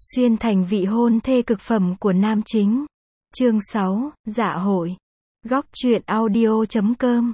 Xuyên thành vị hôn thê cực phẩm của nam chính. Chương 6, dạ hội. Góc truyện audio.com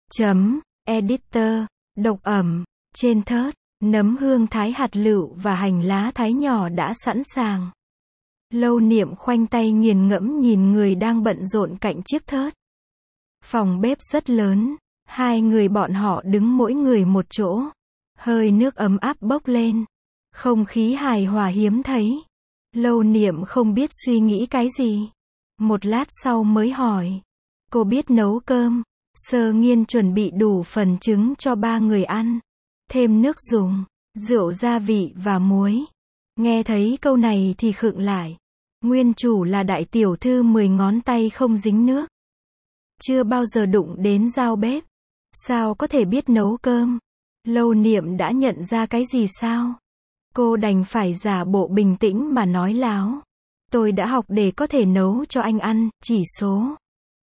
Editor. Độc ẩm. Trên thớt, nấm hương thái hạt lựu và hành lá thái nhỏ đã sẵn sàng. Lâu Niệm khoanh tay nghiền ngẫm nhìn người đang bận rộn cạnh chiếc thớt. Phòng bếp rất lớn, hai người bọn họ đứng mỗi người một chỗ. Hơi nước ấm áp bốc lên. Không khí hài hòa hiếm thấy. Lâu Niệm không biết suy nghĩ cái gì. Một lát sau mới hỏi. Cô biết nấu cơm. Sơ Nghiên chuẩn bị đủ phần trứng cho 3 người ăn. Thêm nước dùng, rượu gia vị và muối. Nghe thấy câu này thì khựng lại. Nguyên chủ là đại tiểu thư 10 ngón tay không dính nước. Chưa bao giờ đụng đến dao bếp. Sao có thể biết nấu cơm? Lâu Niệm đã nhận ra cái gì sao? Cô đành phải giả bộ bình tĩnh mà nói láo. Tôi đã học để có thể nấu cho anh ăn, chỉ số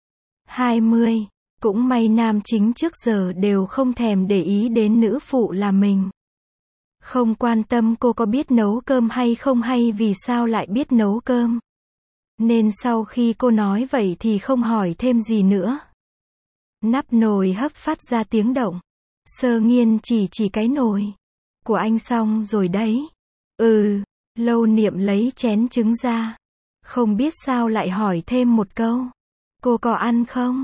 20. Cũng may nam chính trước giờ đều không thèm để ý đến nữ phụ là mình. Không quan tâm cô có biết nấu cơm hay không hay vì sao lại biết nấu cơm. Nên sau khi cô nói vậy thì không hỏi thêm gì nữa. Nắp nồi hấp phát ra tiếng động. Sơ Nghiên chỉ cái nồi của anh xong rồi đấy. Lâu Niệm lấy chén trứng ra. Không biết sao lại hỏi thêm một câu. Cô có ăn không?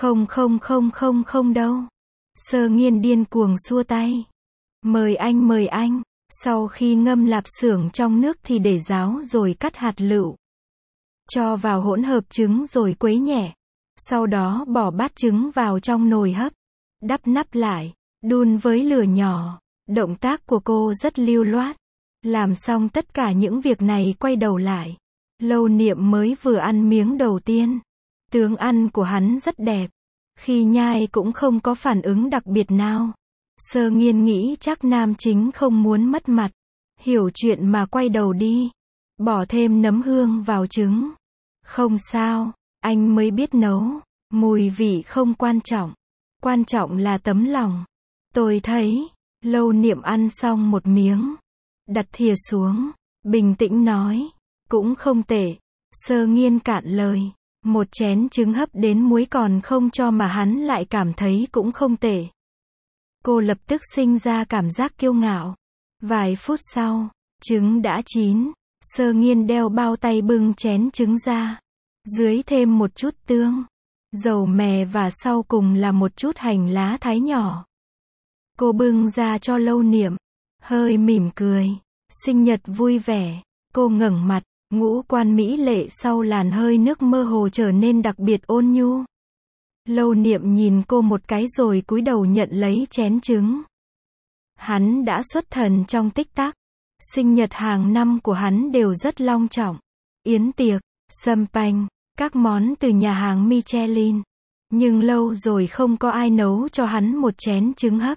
Không đâu. Sơ Nghiên điên cuồng xua tay. Mời anh. Sau khi ngâm lạp xưởng trong nước thì để ráo rồi cắt hạt lựu. Cho vào hỗn hợp trứng rồi quấy nhẹ. Sau đó bỏ bát trứng vào trong nồi hấp. Đắp nắp lại. Đun với lửa nhỏ. Động tác của cô rất lưu loát. Làm xong tất cả những việc này quay đầu lại. Lâu Niệm mới vừa ăn miếng đầu tiên. Tướng ăn của hắn rất đẹp. Khi nhai cũng không có phản ứng đặc biệt nào. Sơ Nghiên nghĩ chắc nam chính không muốn mất mặt. Hiểu chuyện mà quay đầu đi. Bỏ thêm nấm hương vào trứng. Không sao, anh mới biết nấu. Mùi vị không quan trọng. Quan trọng là tấm lòng. Tôi thấy. Lâu Niệm ăn xong một miếng. Đặt thìa xuống. Bình tĩnh nói. Cũng không tệ. Sơ Nghiên cạn lời. Một chén trứng hấp đến muối còn không cho mà hắn lại cảm thấy cũng không tệ. Cô lập tức sinh ra cảm giác kiêu ngạo. Vài phút sau, trứng đã chín. Sơ Nghiên đeo bao tay bưng chén trứng ra. Dưới thêm một chút tương, dầu mè và sau cùng là một chút hành lá thái nhỏ. Cô bưng ra cho Lâu Niệm. Hơi mỉm cười. Sinh nhật vui vẻ. Cô ngẩng mặt. Ngũ quan mỹ lệ sau làn hơi nước mơ hồ trở nên đặc biệt ôn nhu. Lâu Niệm nhìn cô một cái rồi cúi đầu nhận lấy chén trứng. Hắn đã xuất thần trong tích tắc. Sinh nhật hàng năm của hắn đều rất long trọng. Yến tiệc, champagne, các món từ nhà hàng Michelin. Nhưng lâu rồi không có ai nấu cho hắn một chén trứng hấp.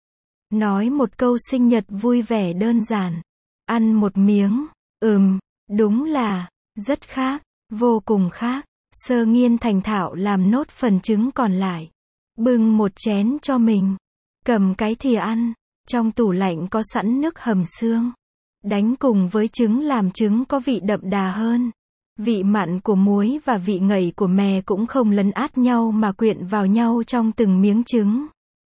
Nói một câu sinh nhật vui vẻ đơn giản. Ăn một miếng. Đúng là, rất khác, vô cùng khác. Sơ Nghiên thành thạo làm nốt phần trứng còn lại. Bưng một chén cho mình. Cầm cái thìa ăn. Trong tủ lạnh có sẵn nước hầm xương. Đánh cùng với trứng làm trứng có vị đậm đà hơn. Vị mặn của muối và vị ngậy của mè cũng không lấn át nhau mà quyện vào nhau trong từng miếng trứng.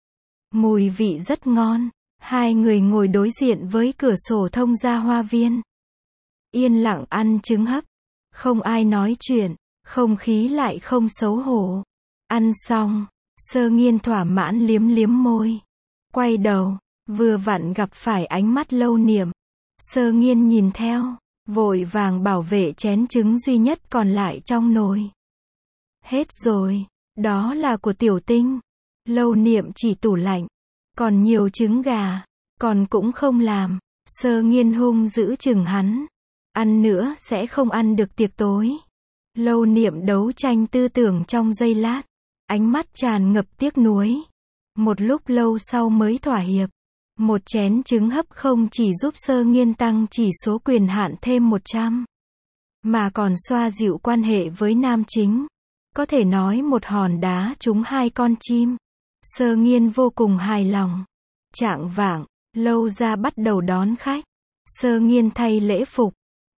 Mùi vị rất ngon. Hai người ngồi đối diện với cửa sổ thông ra hoa viên. Yên lặng ăn trứng hấp. Không ai nói chuyện. Không khí lại không xấu hổ. Ăn xong, Sơ Nghiên thỏa mãn liếm liếm môi. Quay đầu, vừa vặn gặp phải ánh mắt Lâu Niệm. Sơ Nghiên nhìn theo, vội vàng bảo vệ chén trứng duy nhất còn lại trong nồi. Hết rồi, đó là của Tiểu Tinh. Lâu Niệm chỉ tủ lạnh. Còn nhiều trứng gà, còn cũng không làm. Sơ Nghiên hung dữ chừng hắn. Ăn nữa sẽ không ăn được tiệc tối. Lâu Niệm đấu tranh tư tưởng trong giây lát. Ánh mắt tràn ngập tiếc nuối. Một lúc lâu sau mới thỏa hiệp. Một chén trứng hấp không chỉ giúp Sơ Nghiên tăng chỉ số quyền hạn thêm 100. Mà còn xoa dịu quan hệ với nam chính. Có thể nói một hòn đá trúng 2 con chim. Sơ Nghiên vô cùng hài lòng. Chạng vạng, Lâu gia bắt đầu đón khách. Sơ Nghiên thay lễ phục.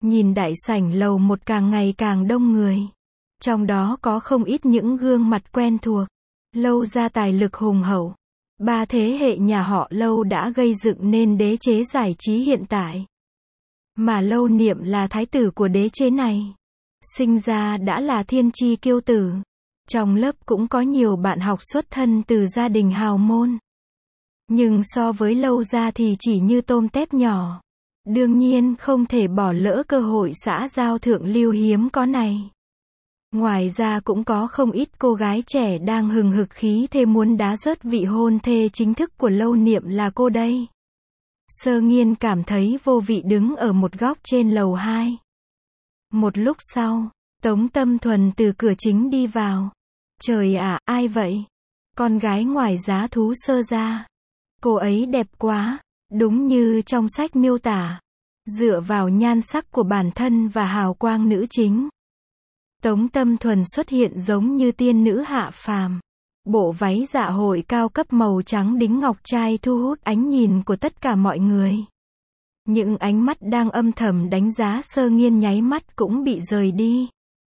Nhìn đại sảnh lầu một càng ngày càng đông người. Trong đó có không ít những gương mặt quen thuộc. Lâu gia tài lực hùng hậu. 3 thế hệ nhà họ Lâu đã gây dựng nên đế chế giải trí hiện tại. Mà Lâu Niệm là thái tử của đế chế này. Sinh ra đã là thiên chi kiêu tử. Trong lớp cũng có nhiều bạn học xuất thân từ gia đình hào môn. Nhưng so với Lâu gia thì chỉ như tôm tép nhỏ. Đương nhiên không thể bỏ lỡ cơ hội xã giao thượng lưu hiếm có này. Ngoài ra cũng có không ít cô gái trẻ đang hừng hực khí thế muốn đá rớt vị hôn thê chính thức của Lâu Niệm là cô đây. Sơ Nghiên cảm thấy vô vị đứng ở một góc trên lầu 2. Một lúc sau, Tống Tâm Thuần từ cửa chính đi vào. Trời ạ, ai vậy? Con gái ngoài giá thú Sơ gia. Cô ấy đẹp quá, đúng như trong sách miêu tả. Dựa vào nhan sắc của bản thân và hào quang nữ chính. Tống Tâm Thuần xuất hiện giống như tiên nữ hạ phàm. Bộ váy dạ hội cao cấp màu trắng đính ngọc trai thu hút ánh nhìn của tất cả mọi người. Những ánh mắt đang âm thầm đánh giá Sơ Nghiên nháy mắt cũng bị rời đi.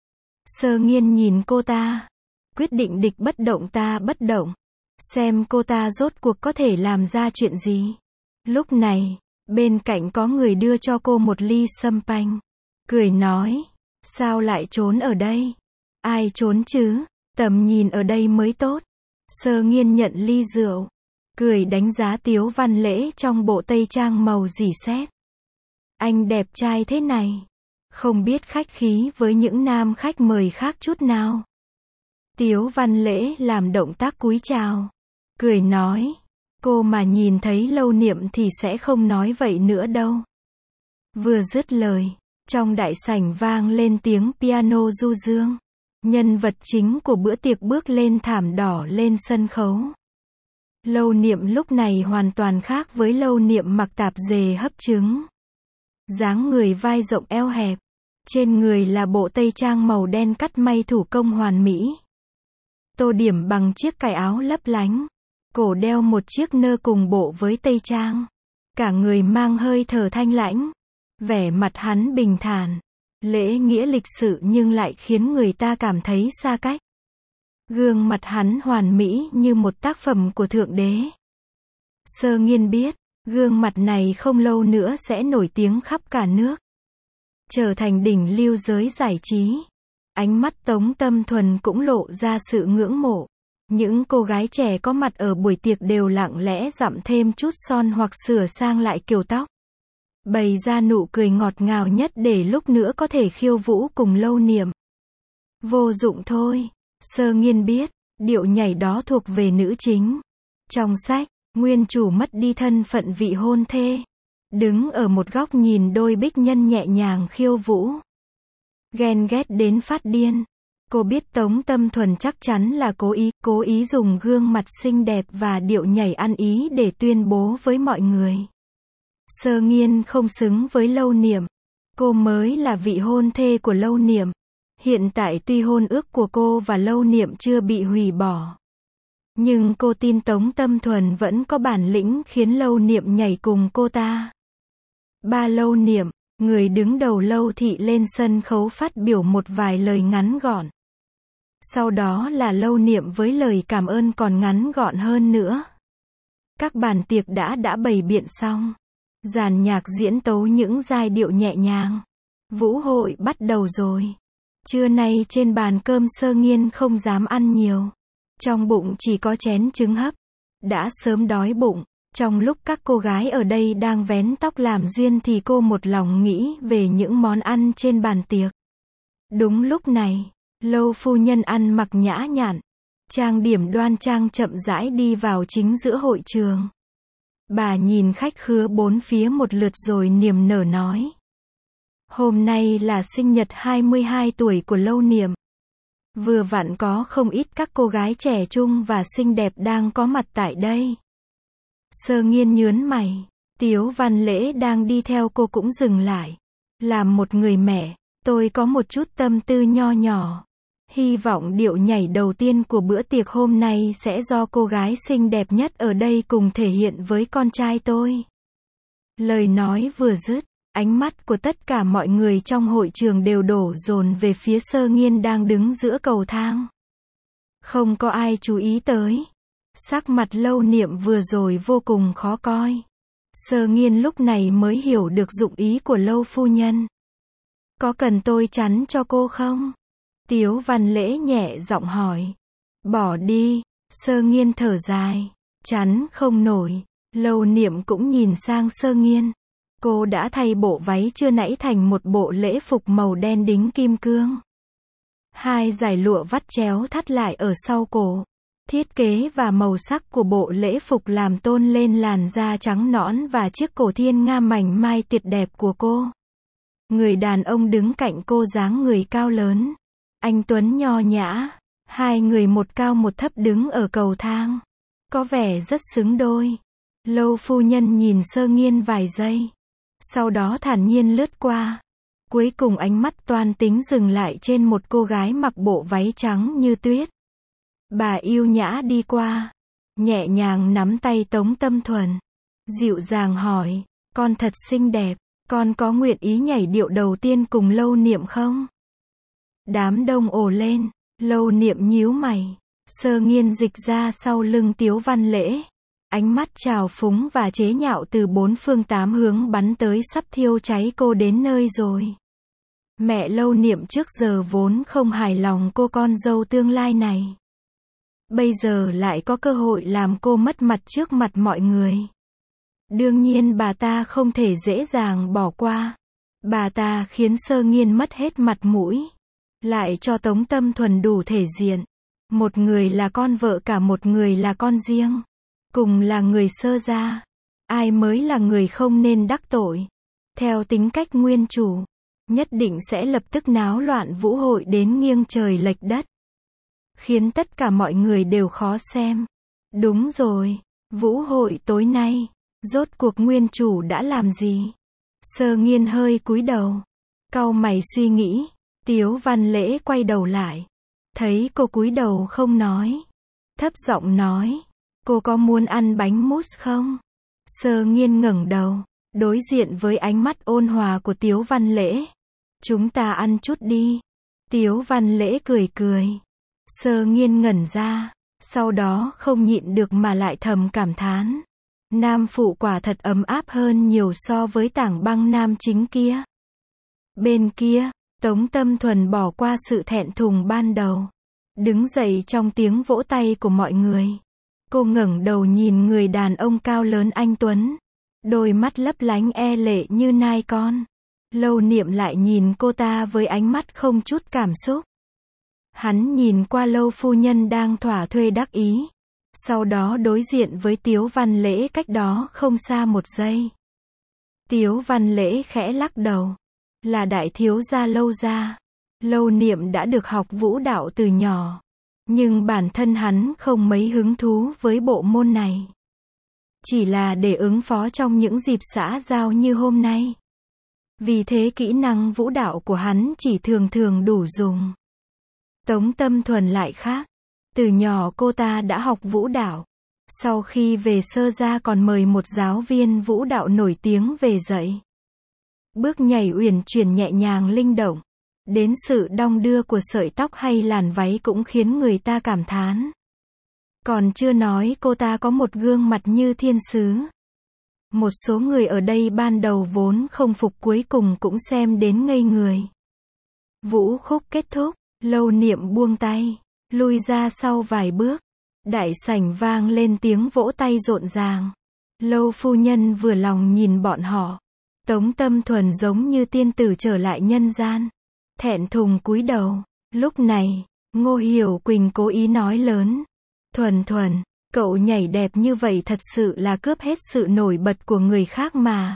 Sơ Nghiên nhìn cô ta. Quyết định địch bất động ta bất động. Xem cô ta rốt cuộc có thể làm ra chuyện gì. Lúc này, bên cạnh có người đưa cho cô một ly sâm panh. Cười nói. Sao lại trốn ở đây? Ai trốn chứ? Tầm nhìn ở đây mới tốt. Sơ Nghiên nhận ly rượu. Cười đánh giá Tiếu Văn Lễ trong bộ tây trang màu rỉ sét. Anh đẹp trai thế này. Không biết khách khí với những nam khách mời khác chút nào. Tiếu Văn Lễ làm động tác cúi chào. Cười nói. Cô mà nhìn thấy Lâu Niệm thì sẽ không nói vậy nữa đâu. Vừa dứt lời. Trong đại sảnh vang lên tiếng piano du dương. Nhân vật chính của bữa tiệc bước lên thảm đỏ lên sân khấu. Lâu Niệm lúc này hoàn toàn khác với Lâu Niệm mặc tạp dề hấp trứng. Dáng người vai rộng eo hẹp. Trên người là bộ tây trang màu đen cắt may thủ công hoàn mỹ. Tô điểm bằng chiếc cài áo lấp lánh. Cổ đeo một chiếc nơ cùng bộ với tây trang. Cả người mang hơi thở thanh lãnh. Vẻ mặt hắn bình thản, lễ nghĩa lịch sự nhưng lại khiến người ta cảm thấy xa cách. Gương mặt hắn hoàn mỹ như một tác phẩm của Thượng Đế. Sơ Nghiên biết, gương mặt này không lâu nữa sẽ nổi tiếng khắp cả nước. Trở thành đỉnh lưu giới giải trí. Ánh mắt Tống Tâm Thuần cũng lộ ra sự ngưỡng mộ. Những cô gái trẻ có mặt ở buổi tiệc đều lặng lẽ dặm thêm chút son hoặc sửa sang lại kiểu tóc. Bày ra nụ cười ngọt ngào nhất để lúc nữa có thể khiêu vũ cùng Lâu Niệm. Vô dụng thôi. Sơ Nghiên biết, điệu nhảy đó thuộc về nữ chính. Trong sách, nguyên chủ mất đi thân phận vị hôn thê. Đứng ở một góc nhìn đôi bích nhân nhẹ nhàng khiêu vũ. Ghen ghét đến phát điên. Cô biết Tống Tâm Thuần chắc chắn là cố ý dùng gương mặt xinh đẹp và điệu nhảy ăn ý để tuyên bố với mọi người. Sơ Nghiên không xứng với Lâu Niệm. Cô mới là vị hôn thê của Lâu Niệm. Hiện tại tuy hôn ước của cô và Lâu Niệm chưa bị hủy bỏ. Nhưng cô tin Tống Tâm Thuần vẫn có bản lĩnh khiến Lâu Niệm nhảy cùng cô ta. Ba Lâu Niệm, người đứng đầu Lâu thị lên sân khấu phát biểu một vài lời ngắn gọn. Sau đó là Lâu Niệm với lời cảm ơn còn ngắn gọn hơn nữa. Các bàn tiệc đã bày biện xong. Dàn nhạc diễn tấu những giai điệu nhẹ nhàng. Vũ hội bắt đầu rồi. Trưa nay trên bàn cơm Sơ Nghiên không dám ăn nhiều. Trong bụng chỉ có chén trứng hấp. Đã sớm đói bụng. Trong lúc các cô gái ở đây đang vén tóc làm duyên thì cô một lòng nghĩ về những món ăn trên bàn tiệc. Đúng lúc này, Lâu phu nhân ăn mặc nhã nhặn, trang điểm đoan trang chậm rãi đi vào chính giữa hội trường. Bà nhìn khách khứa bốn phía một lượt rồi niềm nở nói. Hôm nay là sinh nhật 22 tuổi của Lâu Niệm. Vừa vặn có không ít các cô gái trẻ trung và xinh đẹp đang có mặt tại đây. Sơ Nghiên nhớn mày. Tiếu Văn Lễ đang đi theo cô cũng dừng lại. Làm một người mẹ, tôi có một chút tâm tư nho nhỏ. Hy vọng điệu nhảy đầu tiên của bữa tiệc hôm nay sẽ do cô gái xinh đẹp nhất ở đây cùng thể hiện với con trai tôi. Lời nói vừa dứt, Ánh mắt của tất cả mọi người trong hội trường đều đổ dồn về phía Sơ Nghiên đang đứng giữa cầu thang. Không có ai chú ý tới. Sắc mặt Lâu Niệm vừa rồi vô cùng khó coi. Sơ Nghiên lúc này mới hiểu được dụng ý của Lâu phu nhân. Có cần tôi chắn cho cô không? Tiếu Văn Lễ nhẹ giọng hỏi. Bỏ đi. Sơ Nghiên thở dài. Chắn không nổi. Lâu Niệm cũng nhìn sang Sơ Nghiên. Cô đã thay bộ váy chưa nãy thành một bộ lễ phục màu đen đính kim cương. Hai dải lụa vắt chéo thắt lại ở sau cổ. Thiết kế và màu sắc của bộ lễ phục làm tôn lên làn da trắng nõn và chiếc cổ thiên nga mảnh mai tuyệt đẹp của cô. Người đàn ông đứng cạnh cô dáng người cao lớn. Anh tuấn nho nhã. Hai người một cao một thấp đứng ở cầu thang. Có vẻ rất xứng đôi. Lâu phu nhân nhìn Sơ Nghiên vài giây. Sau đó thản nhiên lướt qua. Cuối cùng ánh mắt toan tính dừng lại trên một cô gái mặc bộ váy trắng như tuyết. Bà yêu nhã đi qua. Nhẹ nhàng nắm tay Tống Tâm Thuần. Dịu dàng hỏi. Con thật xinh đẹp. Con có nguyện ý nhảy điệu đầu tiên cùng Lâu Niệm không? Đám đông ồ lên. Lâu Niệm nhíu mày. Sơ Nghiên dịch ra sau lưng Tiếu Văn Lễ. Ánh mắt trào phúng và chế nhạo từ bốn phương tám hướng bắn tới sắp thiêu cháy cô đến nơi rồi. Mẹ Lâu Niệm trước giờ vốn không hài lòng cô con dâu tương lai này. Bây giờ lại có cơ hội làm cô mất mặt trước mặt mọi người. Đương nhiên bà ta không thể dễ dàng bỏ qua. Bà ta khiến Sơ Nghiên mất hết mặt mũi. Lại cho Tống Tâm Thuần đủ thể diện. Một người là con vợ cả một người là con riêng. Cùng là người Sơ gia. Ai mới là người không nên đắc tội. Theo tính cách nguyên chủ. Nhất định sẽ lập tức náo loạn vũ hội đến nghiêng trời lệch đất. Khiến tất cả mọi người đều khó xem. Đúng rồi. Vũ hội tối nay. Rốt cuộc nguyên chủ đã làm gì? Sơ Nghiên hơi cúi đầu. Cau mày suy nghĩ. Tiếu Văn Lễ quay đầu lại. Thấy cô cúi đầu không nói. Thấp giọng nói. Cô có muốn ăn bánh mousse không? Sơ Nghiên ngẩng đầu. Đối diện với ánh mắt ôn hòa của Tiếu Văn Lễ. Chúng ta ăn chút đi. Tiếu Văn Lễ cười cười. Sơ Nghiên ngẩn ra. Sau đó không nhịn được mà lại thầm cảm thán. Nam phụ quả thật ấm áp hơn nhiều so với tảng băng nam chính kia. Bên kia, Tống Tâm Thuần bỏ qua sự thẹn thùng ban đầu. Đứng dậy trong tiếng vỗ tay của mọi người. Cô ngẩng đầu nhìn người đàn ông cao lớn anh tuấn. Đôi mắt lấp lánh e lệ như nai con. Lâu Niệm lại nhìn cô ta với ánh mắt không chút cảm xúc. Hắn nhìn qua Lâu phu nhân đang thỏa thuê đắc ý. Sau đó đối diện với Tiếu Văn Lễ cách đó không xa một giây. Tiếu Văn Lễ khẽ lắc đầu. Là đại thiếu gia Lâu gia. Lâu Niệm đã được học vũ đạo từ nhỏ. Nhưng bản thân hắn không mấy hứng thú với bộ môn này. Chỉ là để ứng phó trong những dịp xã giao như hôm nay. Vì thế kỹ năng vũ đạo của hắn chỉ thường thường đủ dùng. Tống Tâm Thuần lại khác. Từ nhỏ cô ta đã học vũ đạo. Sau khi về Sơ gia còn mời một giáo viên vũ đạo nổi tiếng về dạy. Bước nhảy uyển chuyển nhẹ nhàng linh động. Đến sự đong đưa của sợi tóc hay làn váy cũng khiến người ta cảm thán. Còn chưa nói cô ta có một gương mặt như thiên sứ. Một số người ở đây ban đầu vốn không phục cuối cùng cũng xem đến ngây người. Vũ khúc kết thúc, Lâu Niệm buông tay, lui ra sau vài bước. Đại sảnh vang lên tiếng vỗ tay rộn ràng. Lâu phu nhân vừa lòng nhìn bọn họ. Tống Tâm Thuần giống như tiên tử trở lại nhân gian. Thẹn thùng cúi đầu. Lúc này, Ngô Hiểu Quỳnh cố ý nói lớn. Thuần Thuần, cậu nhảy đẹp như vậy thật sự là cướp hết sự nổi bật của người khác mà.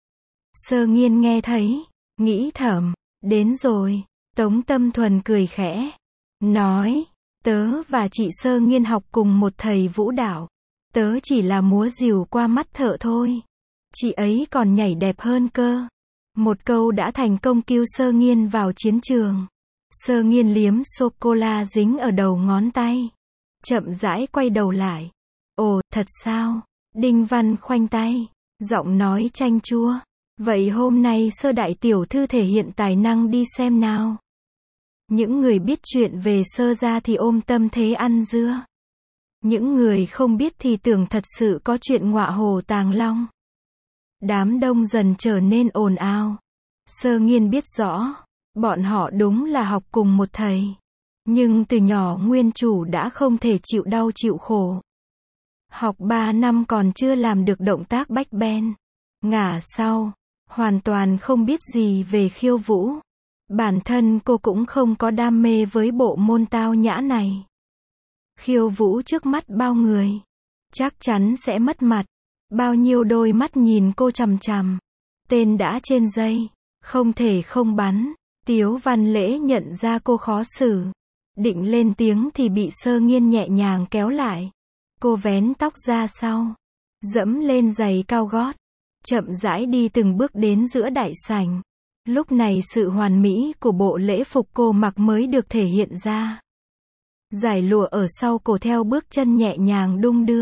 Sơ Nghiên nghe thấy, nghĩ thầm, đến rồi. Tống Tâm Thuần cười khẽ. Nói, tớ và chị Sơ Nghiên học cùng một thầy vũ đạo. Tớ chỉ là múa rìu qua mắt thợ thôi. Chị ấy còn nhảy đẹp hơn cơ. Một câu đã thành công cứu Sơ Nghiên vào chiến trường. Sơ Nghiên liếm sô-cô-la dính ở đầu ngón tay. Chậm rãi quay đầu lại. Ồ, thật sao? Đinh Văn khoanh tay. Giọng nói chanh chua. Vậy hôm nay Sơ đại tiểu thư thể hiện tài năng đi xem nào. Những người biết chuyện về Sơ gia thì ôm tâm thế ăn dưa. Những người không biết thì tưởng thật sự có chuyện ngọa hổ tàng long. Đám đông dần trở nên ồn ào. Sơ Nghiên biết rõ, bọn họ đúng là học cùng một thầy. Nhưng từ nhỏ nguyên chủ đã không thể chịu đau chịu khổ. Học 3 năm còn chưa làm được động tác bách ben. Ngả sau, hoàn toàn không biết gì về khiêu vũ. Bản thân cô cũng không có đam mê với bộ môn tao nhã này. Khiêu vũ trước mắt bao người, chắc chắn sẽ mất mặt. Bao nhiêu đôi mắt nhìn cô chằm chằm. Tên đã trên dây, không thể không bắn. Tiếu Văn Lễ nhận ra cô khó xử. Định lên tiếng thì bị Sơ Nghiên nhẹ nhàng kéo lại. Cô vén tóc ra sau, dẫm lên giày cao gót, chậm rãi đi từng bước đến giữa đại sảnh. Lúc này sự hoàn mỹ của bộ lễ phục cô mặc mới được thể hiện ra. Dải lụa ở sau cổ theo bước chân nhẹ nhàng đung đưa.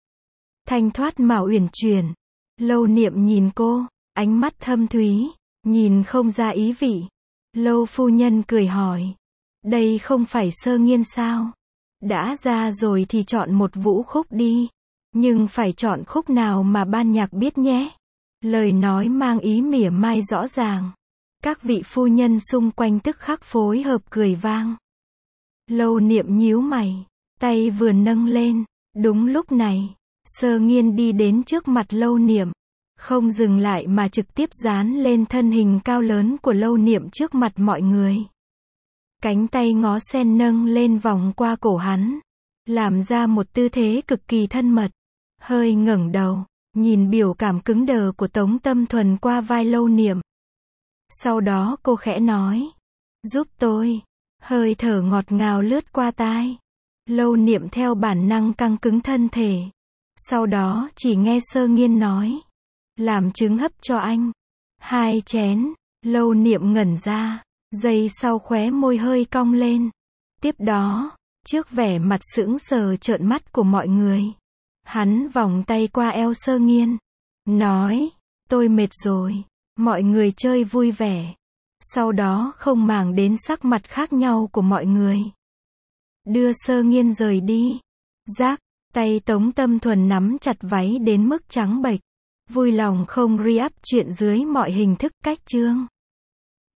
Thanh thoát mà uyển chuyển. Lâu Niệm nhìn cô, ánh mắt thâm thúy, nhìn không ra ý vị. Lâu phu nhân cười hỏi, đây không phải Sơ Nghiên sao? Đã ra rồi thì chọn một vũ khúc đi. Nhưng phải chọn khúc nào mà ban nhạc biết nhé. Lời nói mang ý mỉa mai rõ ràng. Các vị phu nhân xung quanh tức khắc phối hợp cười vang. Lâu Niệm nhíu mày, tay vừa nâng lên. Đúng lúc này, Sơ Nghiên đi đến trước mặt Lâu Niệm. Không dừng lại mà trực tiếp dán lên thân hình cao lớn của Lâu Niệm trước mặt mọi người. Cánh tay ngó sen nâng lên vòng qua cổ hắn. Làm ra một tư thế cực kỳ thân mật. Hơi ngẩng đầu, nhìn biểu cảm cứng đờ của Tống Tâm Thuần qua vai Lâu Niệm. Sau đó cô khẽ nói, giúp tôi. Hơi thở ngọt ngào lướt qua tai. Lâu Niệm theo bản năng căng cứng thân thể. Sau đó chỉ nghe Sơ Nghiên nói, làm trứng hấp cho anh. 2 chén. Lâu Niệm ngẩn ra, giây sau khóe môi hơi cong lên. Tiếp đó, trước vẻ mặt sững sờ trợn mắt của mọi người, hắn vòng tay qua eo Sơ Nghiên, nói, tôi mệt rồi. Mọi người chơi vui vẻ. Sau đó không màng đến sắc mặt khác nhau của mọi người, đưa Sơ Nghiên rời đi. Rác, tay Tống Tâm Thuần nắm chặt váy đến mức trắng bệch. Vui lòng không re-up chuyện dưới mọi hình thức cách chương.